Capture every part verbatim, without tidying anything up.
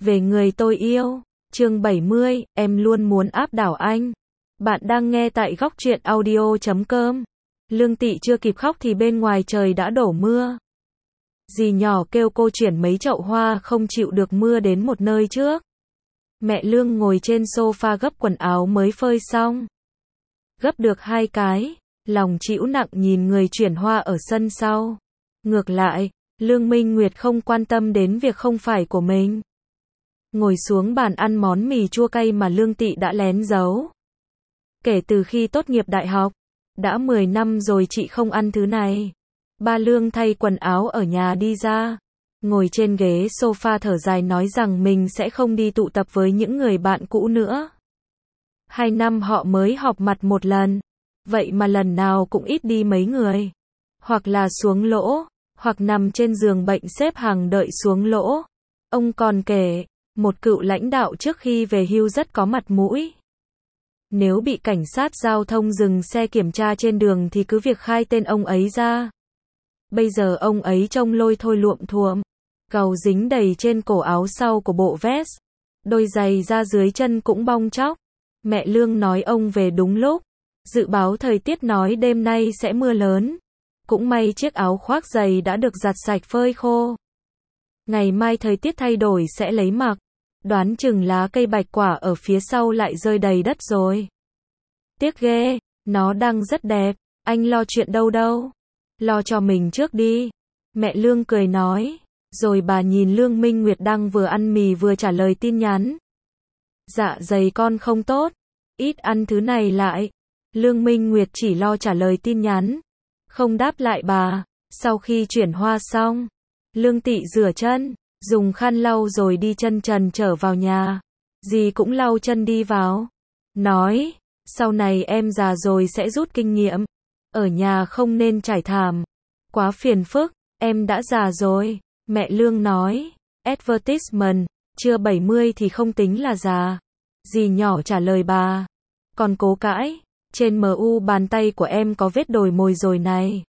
Về người tôi yêu, chương bảy mươi, em luôn muốn áp đảo anh. Bạn đang nghe tại góc truyện audio chấm com. Lương Tị chưa kịp khóc thì bên ngoài trời đã đổ mưa. Dì nhỏ kêu cô chuyển mấy chậu hoa không chịu được mưa đến một nơi trước. Mẹ Lương ngồi trên sofa gấp quần áo mới phơi xong. Gấp được hai cái, lòng chịu nặng nhìn người chuyển hoa ở sân sau. Ngược lại, Lương Minh Nguyệt không quan tâm đến việc không phải của mình. Ngồi xuống bàn ăn món mì chua cay mà Lương Tị đã lén giấu. Kể từ khi tốt nghiệp đại học, đã mười năm rồi chị không ăn thứ này. Ba Lương thay quần áo ở nhà đi ra, ngồi trên ghế sofa thở dài nói rằng mình sẽ không đi tụ tập với những người bạn cũ nữa. Hai năm họ mới họp mặt một lần, vậy mà lần nào cũng ít đi mấy người. Hoặc là xuống lỗ, hoặc nằm trên giường bệnh xếp hàng đợi xuống lỗ. Ông còn kể, một cựu lãnh đạo trước khi về hưu rất có mặt mũi. Nếu bị cảnh sát giao thông dừng xe kiểm tra trên đường thì cứ việc khai tên ông ấy ra. Bây giờ ông ấy trông lôi thôi luộm thuộm, gầu dính đầy trên cổ áo sau của bộ vest. Đôi giày da dưới chân cũng bong tróc. Mẹ Lương nói ông về đúng lúc. Dự báo thời tiết nói đêm nay sẽ mưa lớn. Cũng may chiếc áo khoác giày đã được giặt sạch phơi khô. Ngày mai thời tiết thay đổi sẽ lấy mặc. Đoán chừng lá cây bạch quả ở phía sau lại rơi đầy đất rồi. Tiếc ghê, nó đang rất đẹp. Anh lo chuyện đâu đâu. Lo cho mình trước đi. Mẹ Lương cười nói. Rồi bà nhìn Lương Minh Nguyệt đang vừa ăn mì vừa trả lời tin nhắn. Dạ dày con không tốt. Ít ăn thứ này lại. Lương Minh Nguyệt chỉ lo trả lời tin nhắn, không đáp lại bà. Sau khi chuyển hoa xong, Lương Tị rửa chân, dùng khăn lau rồi đi chân trần trở vào nhà. Dì cũng lau chân đi vào. Nói, sau này em già rồi sẽ rút kinh nghiệm. Ở nhà không nên trải thảm. Quá phiền phức, em đã già rồi. Mẹ Lương nói, advertisement, chưa bảy mươi thì không tính là già. Dì nhỏ trả lời bà. Còn cố cãi, trên em u bàn tay của em có vết đồi mồi rồi này.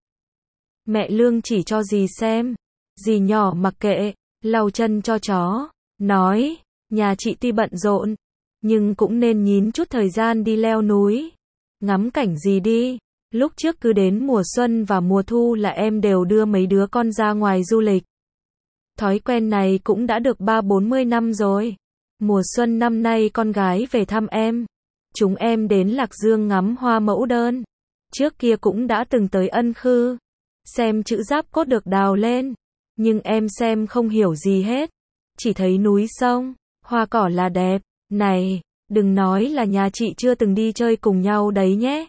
Mẹ Lương chỉ cho dì xem. Dì nhỏ mặc kệ, lau chân cho chó. Nói, nhà chị tuy bận rộn, nhưng cũng nên nhín chút thời gian đi leo núi. Ngắm cảnh gì đi. Lúc trước cứ đến mùa xuân và mùa thu là em đều đưa mấy đứa con ra ngoài du lịch. Thói quen này cũng đã được ba bốn mươi năm rồi. Mùa xuân năm nay con gái về thăm em. Chúng em đến Lạc Dương ngắm hoa mẫu đơn. Trước kia cũng đã từng tới Ân Khư. Xem chữ Giáp Cốt được đào lên. Nhưng em xem không hiểu gì hết. Chỉ thấy núi sông, hoa cỏ là đẹp. Này, đừng nói là nhà chị chưa từng đi chơi cùng nhau đấy nhé.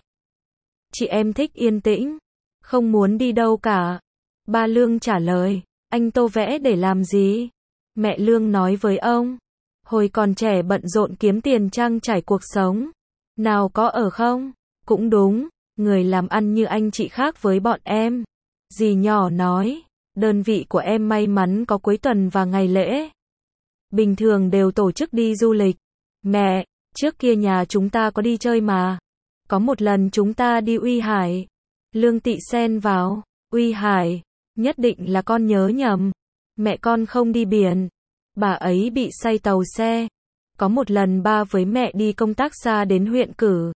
Chị em thích yên tĩnh. Không muốn đi đâu cả. Ba Lương trả lời. Anh tô vẽ để làm gì? Mẹ Lương nói với ông. Hồi còn trẻ bận rộn kiếm tiền trang trải cuộc sống. Nào có ở không? Cũng đúng, người làm ăn như anh chị khác với bọn em. Dì nhỏ nói, đơn vị của em may mắn có cuối tuần và ngày lễ. Bình thường đều tổ chức đi du lịch. Mẹ, trước kia nhà chúng ta có đi chơi mà. Có một lần chúng ta đi Uy Hải. Lương Tị xen vào, Uy Hải, nhất định là con nhớ nhầm. Mẹ con không đi biển. Bà ấy bị say tàu xe. Có một lần ba với mẹ đi công tác xa đến huyện Cử.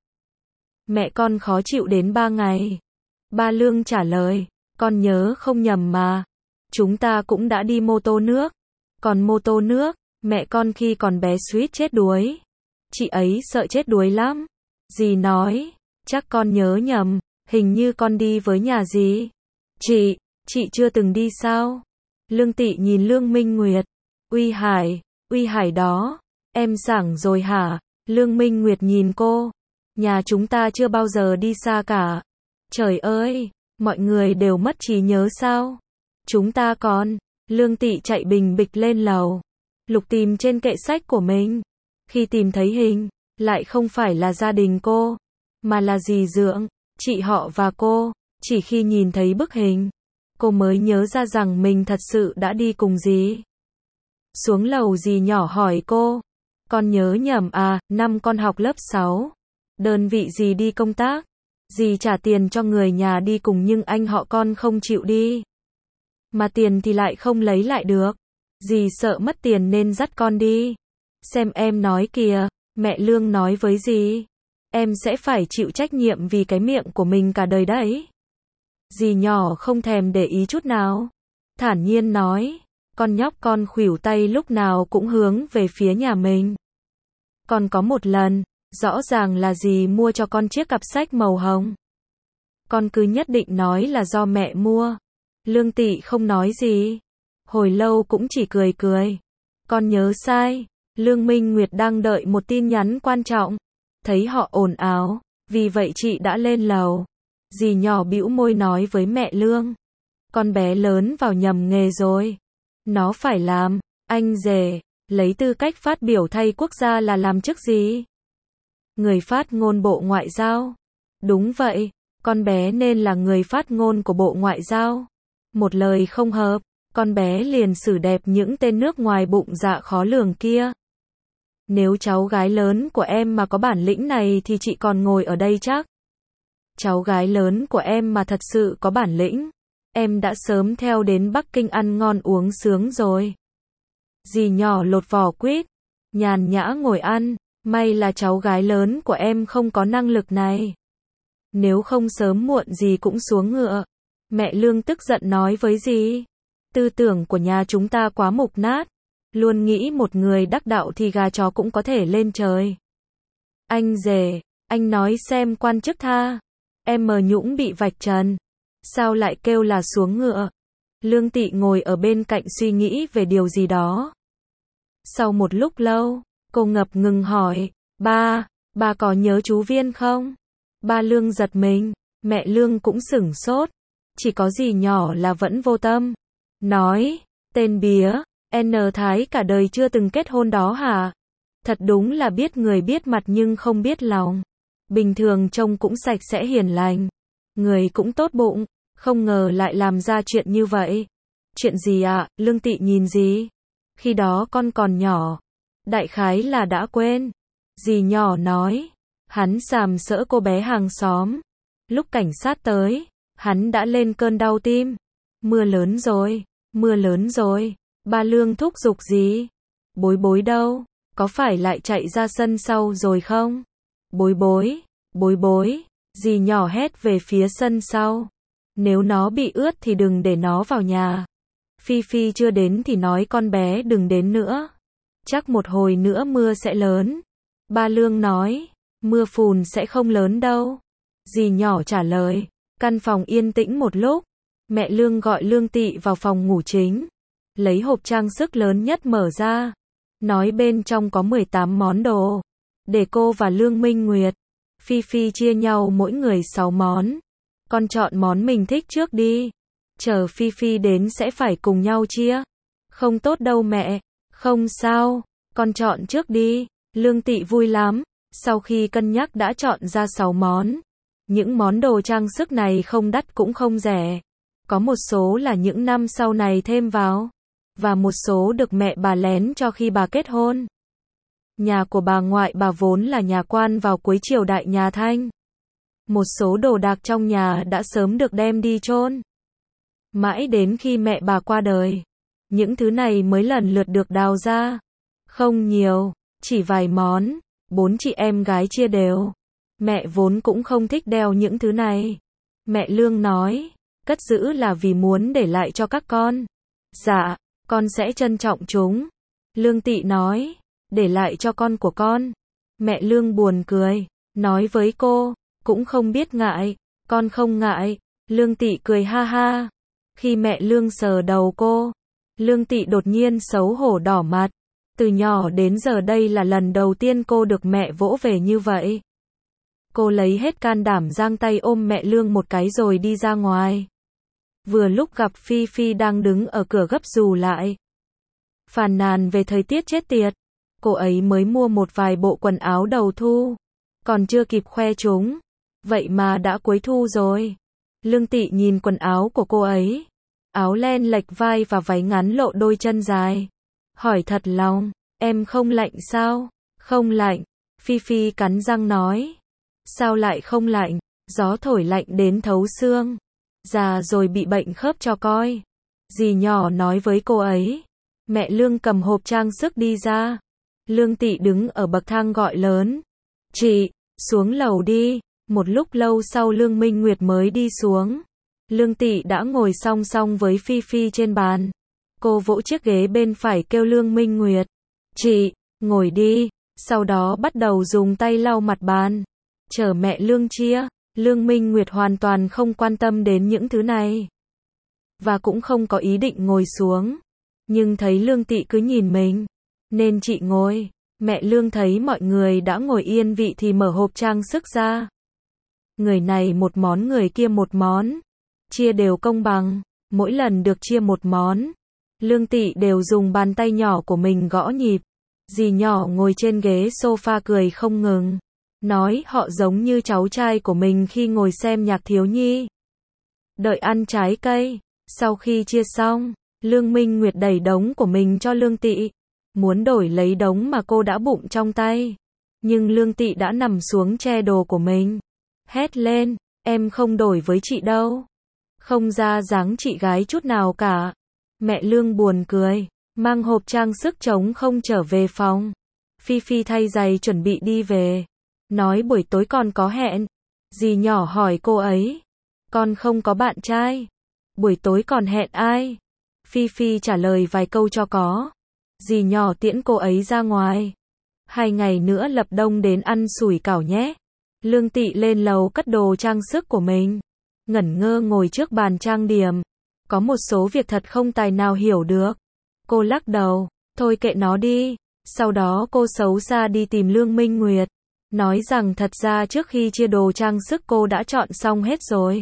Mẹ con khó chịu đến ba ngày. Ba Lương trả lời, con nhớ không nhầm mà. Chúng ta cũng đã đi mô tô nước. Còn mô tô nước, mẹ con khi còn bé suýt chết đuối. Chị ấy sợ chết đuối lắm. Dì nói, chắc con nhớ nhầm, hình như con đi với nhà dì. Chị, chị chưa từng đi sao? Lương Tị nhìn Lương Minh Nguyệt. Uy Hải, Uy Hải đó. Em sảng rồi hả? Lương Minh Nguyệt nhìn cô. Nhà chúng ta chưa bao giờ đi xa cả. Trời ơi, mọi người đều mất trí nhớ sao? Chúng ta còn. Lương Tị chạy bình bịch lên lầu. Lục tìm trên kệ sách của mình. Khi tìm thấy hình, lại không phải là gia đình cô, mà là dì Dượng, chị họ và cô. Chỉ khi nhìn thấy bức hình, cô mới nhớ ra rằng mình thật sự đã đi cùng dì. Xuống lầu dì nhỏ hỏi cô. Con nhớ nhầm à, năm con học lớp sáu. Đơn vị dì đi công tác. Dì trả tiền cho người nhà đi cùng nhưng anh họ con không chịu đi. Mà tiền thì lại không lấy lại được. Dì sợ mất tiền nên dắt con đi. Xem em nói kìa, mẹ Lương nói với dì. Em sẽ phải chịu trách nhiệm vì cái miệng của mình cả đời đấy. Dì nhỏ không thèm để ý chút nào. Thản nhiên nói, con nhóc con khuỷu tay lúc nào cũng hướng về phía nhà mình. Còn có một lần, rõ ràng là dì mua cho con chiếc cặp sách màu hồng. Con cứ nhất định nói là do mẹ mua. Lương Tị không nói gì. Hồi lâu cũng chỉ cười cười. Con nhớ sai. Lương Minh Nguyệt đang đợi một tin nhắn quan trọng. Thấy họ ồn ào, vì vậy chị đã lên lầu. Dì nhỏ bĩu môi nói với mẹ Lương. Con bé lớn vào nhầm nghề rồi. Nó phải làm, anh rể, lấy tư cách phát biểu thay quốc gia là làm chức gì? Người phát ngôn Bộ Ngoại giao. Đúng vậy, con bé nên là người phát ngôn của Bộ Ngoại giao. Một lời không hợp, con bé liền xử đẹp những tên nước ngoài bụng dạ khó lường kia. Nếu cháu gái lớn của em mà có bản lĩnh này thì chị còn ngồi ở đây chắc. Cháu gái lớn của em mà thật sự có bản lĩnh, em đã sớm theo đến Bắc Kinh ăn ngon uống sướng rồi. Dì nhỏ lột vỏ quýt, nhàn nhã ngồi ăn, may là cháu gái lớn của em không có năng lực này. Nếu không sớm muộn dì cũng xuống ngựa. Mẹ Lương tức giận nói với dì. Tư tưởng của nhà chúng ta quá mục nát. Luôn nghĩ một người đắc đạo thì gà chó cũng có thể lên trời. Anh rể, anh nói xem quan chức tha. Em mờ Nhũng bị vạch trần. Sao lại kêu là xuống ngựa? Lương Tị ngồi ở bên cạnh suy nghĩ về điều gì đó. Sau một lúc lâu, cô ngập ngừng hỏi, ba, ba có nhớ chú Viên không? Ba Lương giật mình, mẹ Lương cũng sửng sốt. Chỉ có dì nhỏ là vẫn vô tâm. Nói, tên bía, N Thái cả đời chưa từng kết hôn đó hả? Thật đúng là biết người biết mặt nhưng không biết lòng. Bình thường trông cũng sạch sẽ hiền lành. Người cũng tốt bụng, không ngờ lại làm ra chuyện như vậy. Chuyện gì ạ? Lương Tị nhìn dì. Khi đó con còn nhỏ. Đại khái là đã quên. Dì nhỏ nói. Hắn sàm sỡ cô bé hàng xóm. Lúc cảnh sát tới, hắn đã lên cơn đau tim. Mưa lớn rồi, mưa lớn rồi. Ba Lương thúc giục gì? Bối bối đâu? Có phải lại chạy ra sân sau rồi không? Bối bối, bối bối. Dì nhỏ hét về phía sân sau. Nếu nó bị ướt thì đừng để nó vào nhà. Phi Phi chưa đến thì nói con bé đừng đến nữa. Chắc một hồi nữa mưa sẽ lớn. Ba Lương nói, mưa phùn sẽ không lớn đâu. Dì nhỏ trả lời. Căn phòng yên tĩnh một lúc. Mẹ Lương gọi Lương Tị vào phòng ngủ chính. Lấy hộp trang sức lớn nhất mở ra. Nói bên trong có mười tám món đồ. Để cô và Lương Minh Nguyệt, Phi Phi chia nhau mỗi người sáu món. Con chọn món mình thích trước đi. Chờ Phi Phi đến sẽ phải cùng nhau chia. Không tốt đâu mẹ. Không sao. Con chọn trước đi. Lương Tị vui lắm. Sau khi cân nhắc đã chọn ra sáu món. Những món đồ trang sức này không đắt cũng không rẻ. Có một số là những năm sau này thêm vào. Và một số được mẹ bà lén cho khi bà kết hôn. Nhà của bà ngoại bà vốn là nhà quan vào cuối triều đại nhà Thanh. Một số đồ đạc trong nhà đã sớm được đem đi chôn. Mãi đến khi mẹ bà qua đời, những thứ này mới lần lượt được đào ra. Không nhiều, chỉ vài món, bốn chị em gái chia đều. Mẹ vốn cũng không thích đeo những thứ này. Mẹ Lương nói, cất giữ là vì muốn để lại cho các con. Dạ, con sẽ trân trọng chúng. Lương Tị nói, để lại cho con của con. Mẹ Lương buồn cười, nói với cô, cũng không biết ngại, con không ngại. Lương Tị cười ha ha. Khi mẹ Lương sờ đầu cô, Lương Tị đột nhiên xấu hổ đỏ mặt. Từ nhỏ đến giờ đây là lần đầu tiên cô được mẹ vỗ về như vậy. Cô lấy hết can đảm giang tay ôm mẹ Lương một cái rồi đi ra ngoài. Vừa lúc gặp Phi Phi đang đứng ở cửa gấp dù lại. Phàn nàn về thời tiết chết tiệt. Cô ấy mới mua một vài bộ quần áo đầu thu. Còn chưa kịp khoe chúng. Vậy mà đã cuối thu rồi. Lương Tị nhìn quần áo của cô ấy. Áo len lệch vai và váy ngắn lộ đôi chân dài. Hỏi thật lòng, em không lạnh sao? Không lạnh. Phi Phi cắn răng nói. Sao lại không lạnh? Gió thổi lạnh đến thấu xương. Già rồi bị bệnh khớp cho coi. Dì nhỏ nói với cô ấy. Mẹ Lương cầm hộp trang sức đi ra. Lương Tị đứng ở bậc thang gọi lớn. Chị, xuống lầu đi. Một lúc lâu sau Lương Minh Nguyệt mới đi xuống. Lương Tị đã ngồi song song với Phi Phi trên bàn. Cô vỗ chiếc ghế bên phải kêu Lương Minh Nguyệt. Chị, ngồi đi. Sau đó bắt đầu dùng tay lau mặt bàn. Chờ mẹ Lương chia. Lương Minh Nguyệt hoàn toàn không quan tâm đến những thứ này. Và cũng không có ý định ngồi xuống. Nhưng thấy Lương Tị cứ nhìn mình. Nên chị ngồi. Mẹ Lương thấy mọi người đã ngồi yên vị thì mở hộp trang sức ra. Người này một món người kia một món. Chia đều công bằng. Mỗi lần được chia một món. Lương Tị đều dùng bàn tay nhỏ của mình gõ nhịp. Dì nhỏ ngồi trên ghế sofa cười không ngừng. Nói họ giống như cháu trai của mình khi ngồi xem nhạc thiếu nhi. Đợi ăn trái cây. Sau khi chia xong, Lương Minh Nguyệt đẩy đống của mình cho Lương Tị. Muốn đổi lấy đống mà cô đã bụng trong tay. Nhưng Lương Tị đã nằm xuống che đồ của mình. Hét lên, em không đổi với chị đâu. Không ra dáng chị gái chút nào cả. Mẹ Lương buồn cười, mang hộp trang sức trống không trở về phòng. Phi Phi thay giày chuẩn bị đi về. Nói buổi tối còn có hẹn. Dì nhỏ hỏi cô ấy. Con không có bạn trai. Buổi tối còn hẹn ai? Phi Phi trả lời vài câu cho có. Dì nhỏ tiễn cô ấy ra ngoài. Hai ngày nữa lập đông đến ăn sủi cảo nhé. Lương Tị lên lầu cất đồ trang sức của mình. Ngẩn ngơ ngồi trước bàn trang điểm. Có một số việc thật không tài nào hiểu được. Cô lắc đầu. Thôi kệ nó đi. Sau đó cô xấu xa đi tìm Lương Minh Nguyệt. Nói rằng thật ra trước khi chia đồ trang sức cô đã chọn xong hết rồi.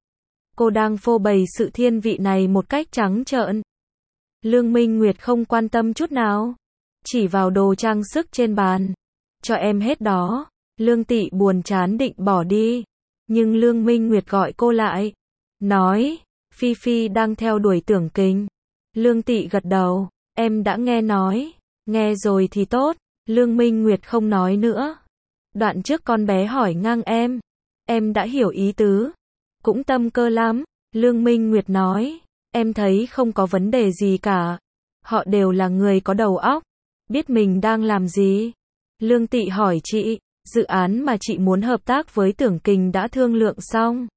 Cô đang phô bày sự thiên vị này một cách trắng trợn. Lương Minh Nguyệt không quan tâm chút nào. Chỉ vào đồ trang sức trên bàn. Cho em hết đó. Lương Tị buồn chán định bỏ đi. Nhưng Lương Minh Nguyệt gọi cô lại. Nói, Phi Phi đang theo đuổi Tưởng Kình. Lương Tị gật đầu. Em đã nghe nói. Nghe rồi thì tốt. Lương Minh Nguyệt không nói nữa. Đoạn trước con bé hỏi ngang em. Em đã hiểu ý tứ. Cũng tâm cơ lắm. Lương Minh Nguyệt nói. Em thấy không có vấn đề gì cả. Họ đều là người có đầu óc. Biết mình đang làm gì. Lương Tị hỏi chị. Dự án mà chị muốn hợp tác với Tưởng Kình đã thương lượng xong.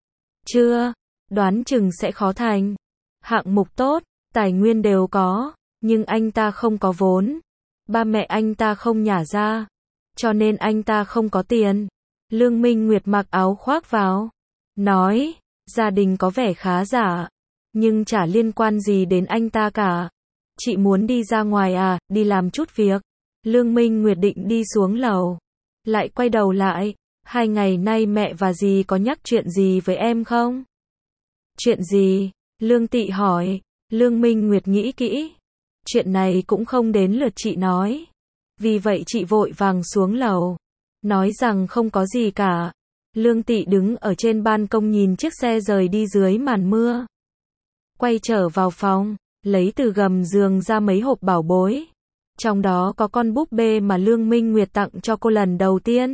Chưa. Đoán chừng sẽ khó thành. Hạng mục tốt. Tài nguyên đều có. Nhưng anh ta không có vốn. Ba mẹ anh ta không nhả ra. Cho nên anh ta không có tiền. Lương Minh Nguyệt mặc áo khoác vào. Nói. Gia đình có vẻ khá giả. Nhưng chả liên quan gì đến anh ta cả. Chị muốn đi ra ngoài à, đi làm chút việc. Lương Minh Nguyệt định đi xuống lầu. Lại quay đầu lại. Hai ngày nay mẹ và dì có nhắc chuyện gì với em không? Chuyện gì? Lương Tị hỏi. Lương Minh Nguyệt nghĩ kỹ. Chuyện này cũng không đến lượt chị nói. Vì vậy chị vội vàng xuống lầu. Nói rằng không có gì cả. Lương Tị đứng ở trên ban công nhìn chiếc xe rời đi dưới màn mưa. Quay trở vào phòng. Lấy từ gầm giường ra mấy hộp bảo bối. Trong đó có con búp bê mà Lương Minh Nguyệt tặng cho cô lần đầu tiên.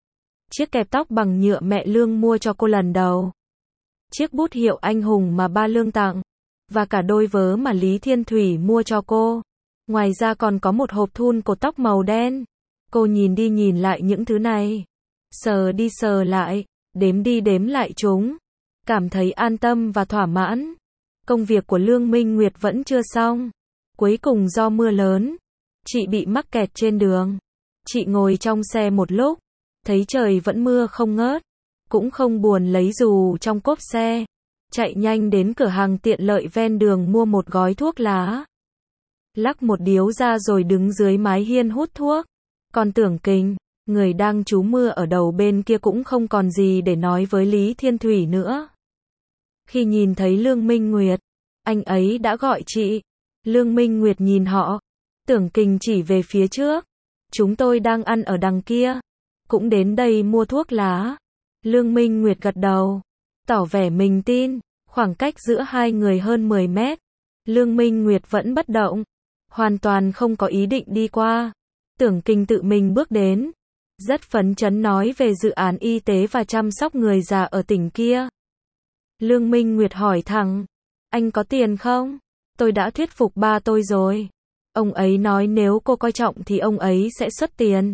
Chiếc kẹp tóc bằng nhựa mẹ Lương mua cho cô lần đầu. Chiếc bút hiệu anh hùng mà ba Lương tặng. Và cả đôi vớ mà Lý Thiên Thủy mua cho cô. Ngoài ra còn có một hộp thun cột tóc màu đen. Cô nhìn đi nhìn lại những thứ này. Sờ đi sờ lại. Đếm đi đếm lại chúng. Cảm thấy an tâm và thỏa mãn. Công việc của Lương Minh Nguyệt vẫn chưa xong. Cuối cùng do mưa lớn. Chị bị mắc kẹt trên đường. Chị ngồi trong xe một lúc. Thấy trời vẫn mưa không ngớt. Cũng không buồn lấy dù trong cốp xe. Chạy nhanh đến cửa hàng tiện lợi ven đường mua một gói thuốc lá. Lắc một điếu ra rồi đứng dưới mái hiên hút thuốc. Còn Tưởng Kình, người đang trú mưa ở đầu bên kia cũng không còn gì để nói với Lý Thiên Thủy nữa. Khi nhìn thấy Lương Minh Nguyệt, anh ấy đã gọi chị. Lương Minh Nguyệt nhìn họ. Tưởng Kình chỉ về phía trước. Chúng tôi đang ăn ở đằng kia. Cũng đến đây mua thuốc lá. Lương Minh Nguyệt gật đầu. Tỏ vẻ mình tin. Khoảng cách giữa hai người hơn mười mét. Lương Minh Nguyệt vẫn bất động. Hoàn toàn không có ý định đi qua. Tưởng Kình tự mình bước đến. Rất phấn chấn nói về dự án y tế và chăm sóc người già ở tỉnh kia. Lương Minh Nguyệt hỏi thẳng. Anh có tiền không? Tôi đã thuyết phục ba tôi rồi. Ông ấy nói nếu cô coi trọng thì ông ấy sẽ xuất tiền.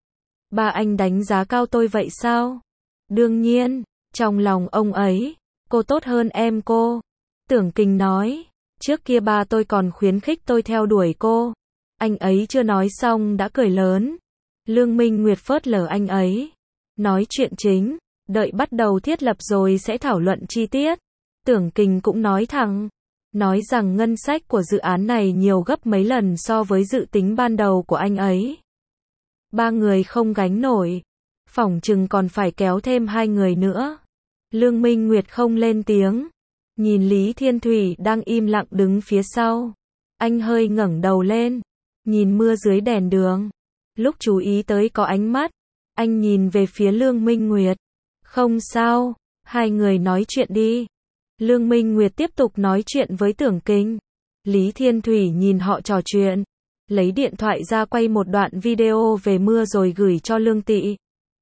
Ba anh đánh giá cao tôi vậy sao? Đương nhiên, trong lòng ông ấy, cô tốt hơn em cô. Tưởng Kình nói, trước kia ba tôi còn khuyến khích tôi theo đuổi cô. Anh ấy chưa nói xong đã cười lớn. Lương Minh Nguyệt phớt lờ anh ấy. Nói chuyện chính, đợi bắt đầu thiết lập rồi sẽ thảo luận chi tiết. Tưởng Kình cũng nói thẳng, nói rằng ngân sách của dự án này nhiều gấp mấy lần so với dự tính ban đầu của anh ấy. Ba người không gánh nổi, phỏng chừng còn phải kéo thêm hai người nữa. Lương Minh Nguyệt không lên tiếng, nhìn Lý Thiên Thủy đang im lặng đứng phía sau. Anh hơi ngẩng đầu lên, nhìn mưa dưới đèn đường. Lúc chú ý tới có ánh mắt, anh nhìn về phía Lương Minh Nguyệt. Không sao, hai người nói chuyện đi. Lương Minh Nguyệt tiếp tục nói chuyện với Tưởng Kình. Lý Thiên Thủy nhìn họ trò chuyện, lấy điện thoại ra quay một đoạn video về mưa rồi gửi cho Lương Tị.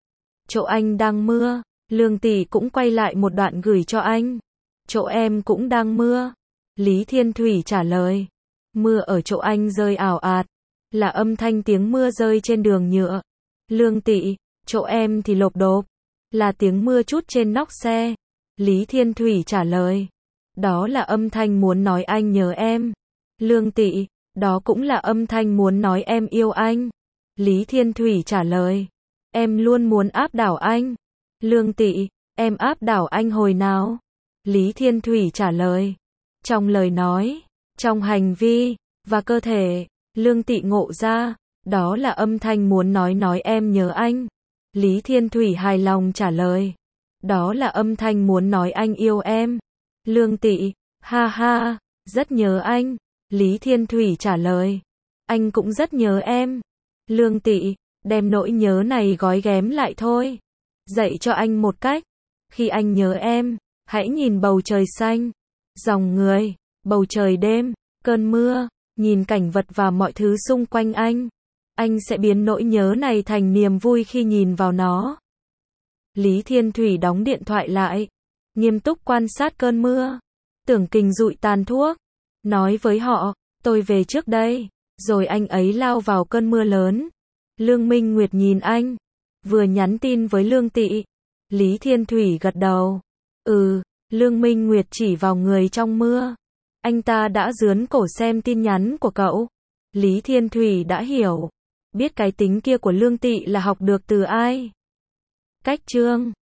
Chỗ anh đang mưa, Lương Tị cũng quay lại một đoạn gửi cho anh. Chỗ em cũng đang mưa. Lý Thiên Thủy trả lời. Mưa ở chỗ anh rơi ào ạt, là âm thanh tiếng mưa rơi trên đường nhựa. Lương Tị, chỗ em thì lộp độp, là tiếng mưa trút trên nóc xe. Lý Thiên Thủy trả lời. Đó là âm thanh muốn nói anh nhớ em. Lương Tị, đó cũng là âm thanh muốn nói em yêu anh. Lý Thiên Thủy trả lời. Em luôn muốn áp đảo anh. Lương Tị, em áp đảo anh hồi nào? Lý Thiên Thủy trả lời. Trong lời nói, trong hành vi, và cơ thể. Lương Tị ngộ ra, đó là âm thanh muốn nói nói em nhớ anh. Lý Thiên Thủy hài lòng trả lời. Đó là âm thanh muốn nói anh yêu em. Lương Tị, ha ha, rất nhớ anh. Lý Thiên Thủy trả lời. Anh cũng rất nhớ em. Lương Tị, đem nỗi nhớ này gói ghém lại thôi. Dạy cho anh một cách. Khi anh nhớ em, hãy nhìn bầu trời xanh, dòng người, bầu trời đêm, cơn mưa, nhìn cảnh vật và mọi thứ xung quanh anh. Anh sẽ biến nỗi nhớ này thành niềm vui khi nhìn vào nó. Lý Thiên Thủy đóng điện thoại lại, nghiêm túc quan sát cơn mưa. Tưởng Kình dụi tàn thuốc, nói với họ, tôi về trước đây. Rồi anh ấy lao vào cơn mưa lớn. Lương Minh Nguyệt nhìn anh, vừa nhắn tin với Lương Tị. Lý Thiên Thủy gật đầu. Ừ, Lương Minh Nguyệt chỉ vào người trong mưa. Anh ta đã dướn cổ xem tin nhắn của cậu. Lý Thiên Thủy đã hiểu, biết cái tính kia của Lương Tị là học được từ ai. Cách chương